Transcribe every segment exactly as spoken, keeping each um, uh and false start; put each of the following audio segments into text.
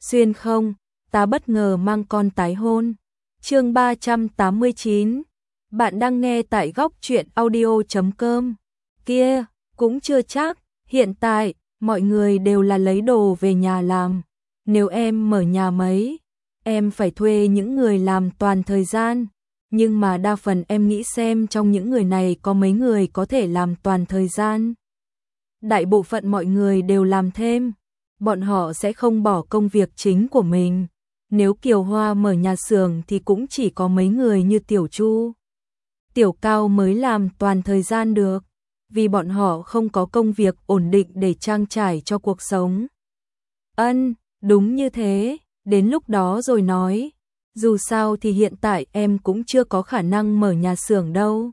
xuyên không, ta bất ngờ mang con tái hôn. Chương ba trăm tám mươi chín. Bạn đang nghe tại góc truyện audio chấm com. Kia, cũng chưa chắc, hiện tại mọi người đều là lấy đồ về nhà làm. Nếu em mở nhà mấy, em phải thuê những người làm toàn thời gian, nhưng mà đa phần em nghĩ xem trong những người này có mấy người có thể làm toàn thời gian. Đại bộ phận mọi người đều làm thêm, bọn họ sẽ không bỏ công việc chính của mình. Nếu Kiều Hoa mở nhà xưởng thì cũng chỉ có mấy người như Tiểu Chu, Tiểu Cao mới làm toàn thời gian được, vì bọn họ không có công việc ổn định để trang trải cho cuộc sống. Ân, đúng như thế, đến lúc đó rồi nói. Dù sao thì hiện tại em cũng chưa có khả năng mở nhà xưởng đâu.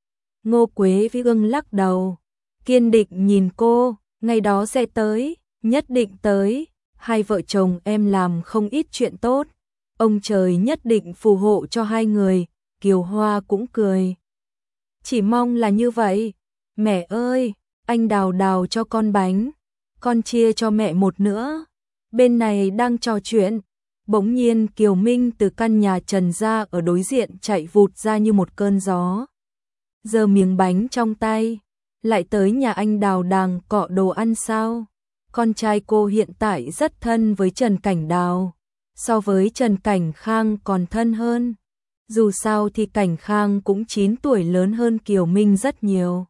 Ngô Quế Vi ưng lắc đầu, kiên định nhìn cô, ngày đó sẽ tới, nhất định tới. Hai vợ chồng em làm không ít chuyện tốt, ông trời nhất định phù hộ cho hai người. Kiều Hoa cũng cười, chỉ mong là như vậy. Mẹ ơi, anh đào đào cho con bánh, con chia cho mẹ một nữa. Bên này đang trò chuyện, bỗng nhiên Kiều Minh từ căn nhà Trần gia ở đối diện chạy vụt ra như một cơn gió, giơ miếng bánh trong tay. Lại tới nhà anh Đào đàng cọ đồ ăn sao? Con trai cô hiện tại rất thân với Trần Cảnh Đào, so với Trần Cảnh Khang còn thân hơn. Dù sao thì Cảnh Khang cũng chín tuổi lớn hơn Kiều Minh rất nhiều,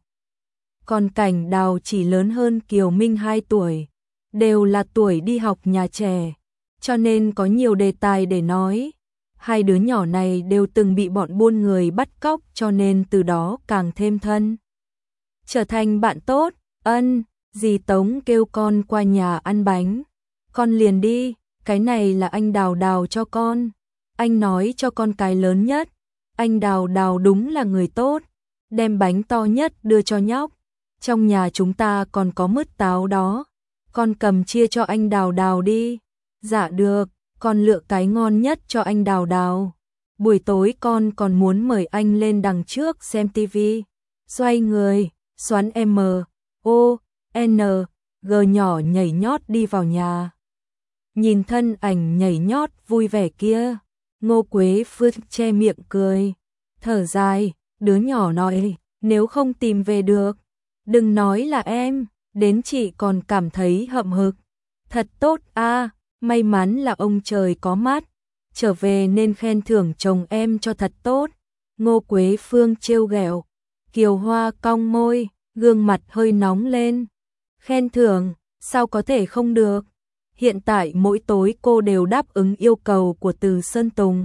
còn Cảnh Đào chỉ lớn hơn Kiều Minh hai tuổi, đều là tuổi đi học nhà trẻ, cho nên có nhiều đề tài để nói. Hai đứa nhỏ này đều từng bị bọn buôn người bắt cóc, cho nên từ đó càng thêm thân, trở thành bạn tốt. Ân, dì Tống kêu con qua nhà ăn bánh, con liền đi, cái này là anh Đào đào cho con, anh nói cho con cái lớn nhất. Anh Đào đào đúng là người tốt, đem bánh to nhất đưa cho nhóc. Trong nhà chúng ta còn có mứt táo đó, con cầm chia cho anh Đào đào đi. Dạ được, con lựa cái ngon nhất cho anh Đào đào. Buổi tối con còn muốn mời anh lên đằng trước xem tivi. Xoay người, xoắn M, O, N, G nhỏ nhảy nhót đi vào nhà. Nhìn thân ảnh nhảy nhót vui vẻ kia, Ngô Quế Phương che miệng cười, thở dài, đứa nhỏ nói, nếu không tìm về được, đừng nói là em, đến chị còn cảm thấy hậm hực. Thật tốt a, may mắn là ông trời có mắt, trở về nên khen thưởng chồng em cho thật tốt. Ngô Quế Phương trêu ghẹo. Kiều Hoa cong môi, gương mặt hơi nóng lên. Khen thưởng, sao có thể không được? Hiện tại mỗi tối cô đều đáp ứng yêu cầu của Từ Sơn Tùng.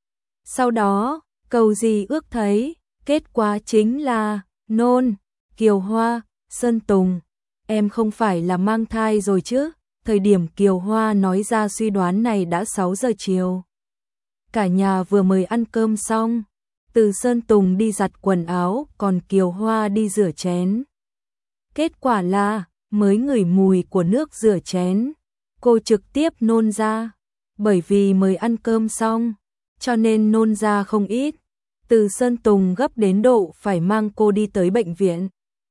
Sau đó, cầu gì ước thấy, kết quả chính là nôn. Kiều Hoa, Sơn Tùng, em không phải là mang thai rồi chứ? Thời điểm Kiều Hoa nói ra suy đoán này đã sáu giờ chiều. Cả nhà vừa mới ăn cơm xong, Từ Sơn Tùng đi giặt quần áo, còn Kiều Hoa đi rửa chén. Kết quả là, mới ngửi mùi của nước rửa chén, cô trực tiếp nôn ra. Bởi vì mới ăn cơm xong, cho nên nôn ra không ít. Từ Sơn Tùng gấp đến độ phải mang cô đi tới bệnh viện.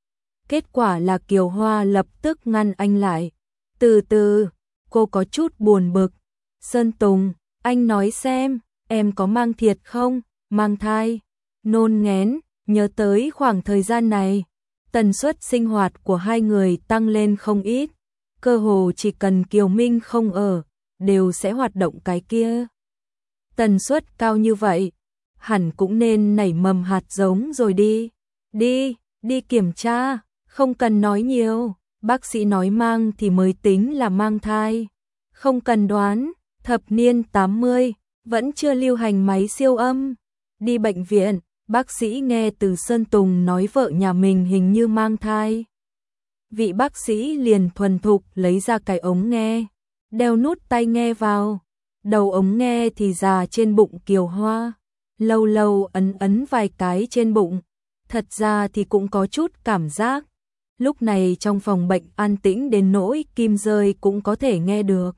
Kết quả là Kiều Hoa lập tức ngăn anh lại. Từ từ, cô có chút buồn bực. Sơn Tùng, anh nói xem, em có mang thiệt không? Mang thai, nôn nghén, nhớ tới khoảng thời gian này, tần suất sinh hoạt của hai người tăng lên không ít. Cơ hồ chỉ cần Kiều Minh không ở, đều sẽ hoạt động cái kia. Tần suất cao như vậy, hẳn cũng nên nảy mầm hạt giống rồi đi. Đi, đi kiểm tra, không cần nói nhiều. Bác sĩ nói mang thì mới tính là mang thai. Không cần đoán, thập niên tám mươi, vẫn chưa lưu hành máy siêu âm. Đi bệnh viện, bác sĩ nghe Từ Sơn Tùng nói vợ nhà mình hình như mang thai. Vị bác sĩ liền thuần thục lấy ra cái ống nghe, đeo nút tai nghe vào. Đầu ống nghe thì già trên bụng Kiều Hoa, lâu lâu ấn ấn vài cái trên bụng. Thật ra thì cũng có chút cảm giác. Lúc này trong phòng bệnh an tĩnh đến nỗi kim rơi cũng có thể nghe được.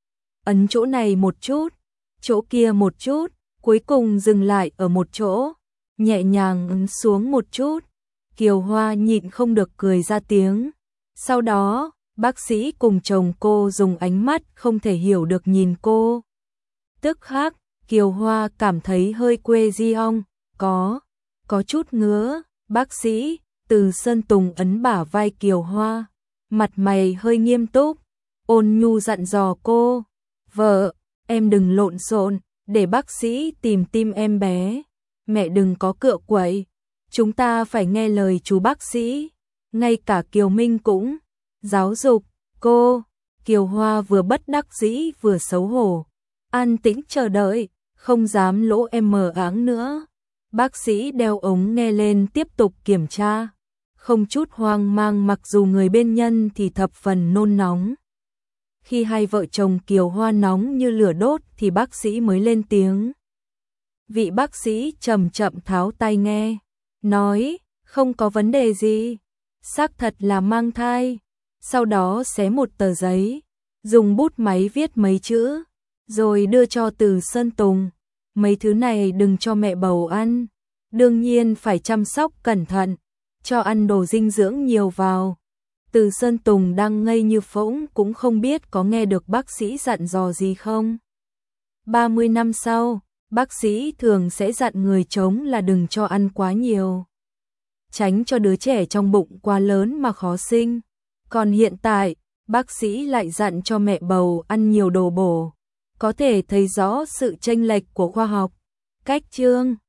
Ấn chỗ này một chút, chỗ kia một chút, cuối cùng dừng lại ở một chỗ, nhẹ nhàng ấn xuống một chút. Kiều Hoa nhịn không được cười ra tiếng. Sau đó, Bác sĩ cùng chồng cô dùng ánh mắt không thể hiểu được nhìn cô. Tức khắc, Kiều Hoa cảm thấy hơi quê di ong, có, có chút ngứa. Bác sĩ, Từ Sơn Tùng ấn bả vai Kiều Hoa, mặt mày hơi nghiêm túc, ôn nhu dặn dò cô. Vợ, em đừng lộn xộn, để bác sĩ tìm tim em bé. Mẹ đừng có cựa quậy, chúng ta phải nghe lời chú bác sĩ. Ngay cả Kiều Minh cũng giáo dục cô. Kiều Hoa vừa bất đắc dĩ vừa xấu hổ, an tĩnh chờ đợi, không dám lỗ em mờ áng nữa. Bác sĩ đeo ống nghe lên tiếp tục kiểm tra, không chút hoang mang mặc dù người bên nhân thì thập phần nôn nóng. Khi hai vợ chồng Kiều Hoa nóng như lửa đốt thì bác sĩ mới lên tiếng. Vị bác sĩ chậm chậm tháo tai nghe, nói, không có vấn đề gì, xác thật là mang thai. Sau đó xé một tờ giấy, dùng bút máy viết mấy chữ, rồi đưa cho Từ Sơn Tùng. Mấy thứ này đừng cho mẹ bầu ăn, đương nhiên phải chăm sóc cẩn thận, cho ăn đồ dinh dưỡng nhiều vào. Từ Sơn Tùng đang ngây như phỗng cũng không biết có nghe được bác sĩ dặn dò gì không. ba mươi năm sau, bác sĩ thường sẽ dặn người trống là đừng cho ăn quá nhiều, tránh cho đứa trẻ trong bụng quá lớn mà khó sinh. Còn hiện tại, bác sĩ lại dặn cho mẹ bầu ăn nhiều đồ bổ. Có thể thấy rõ sự chênh lệch của khoa học. Cách chương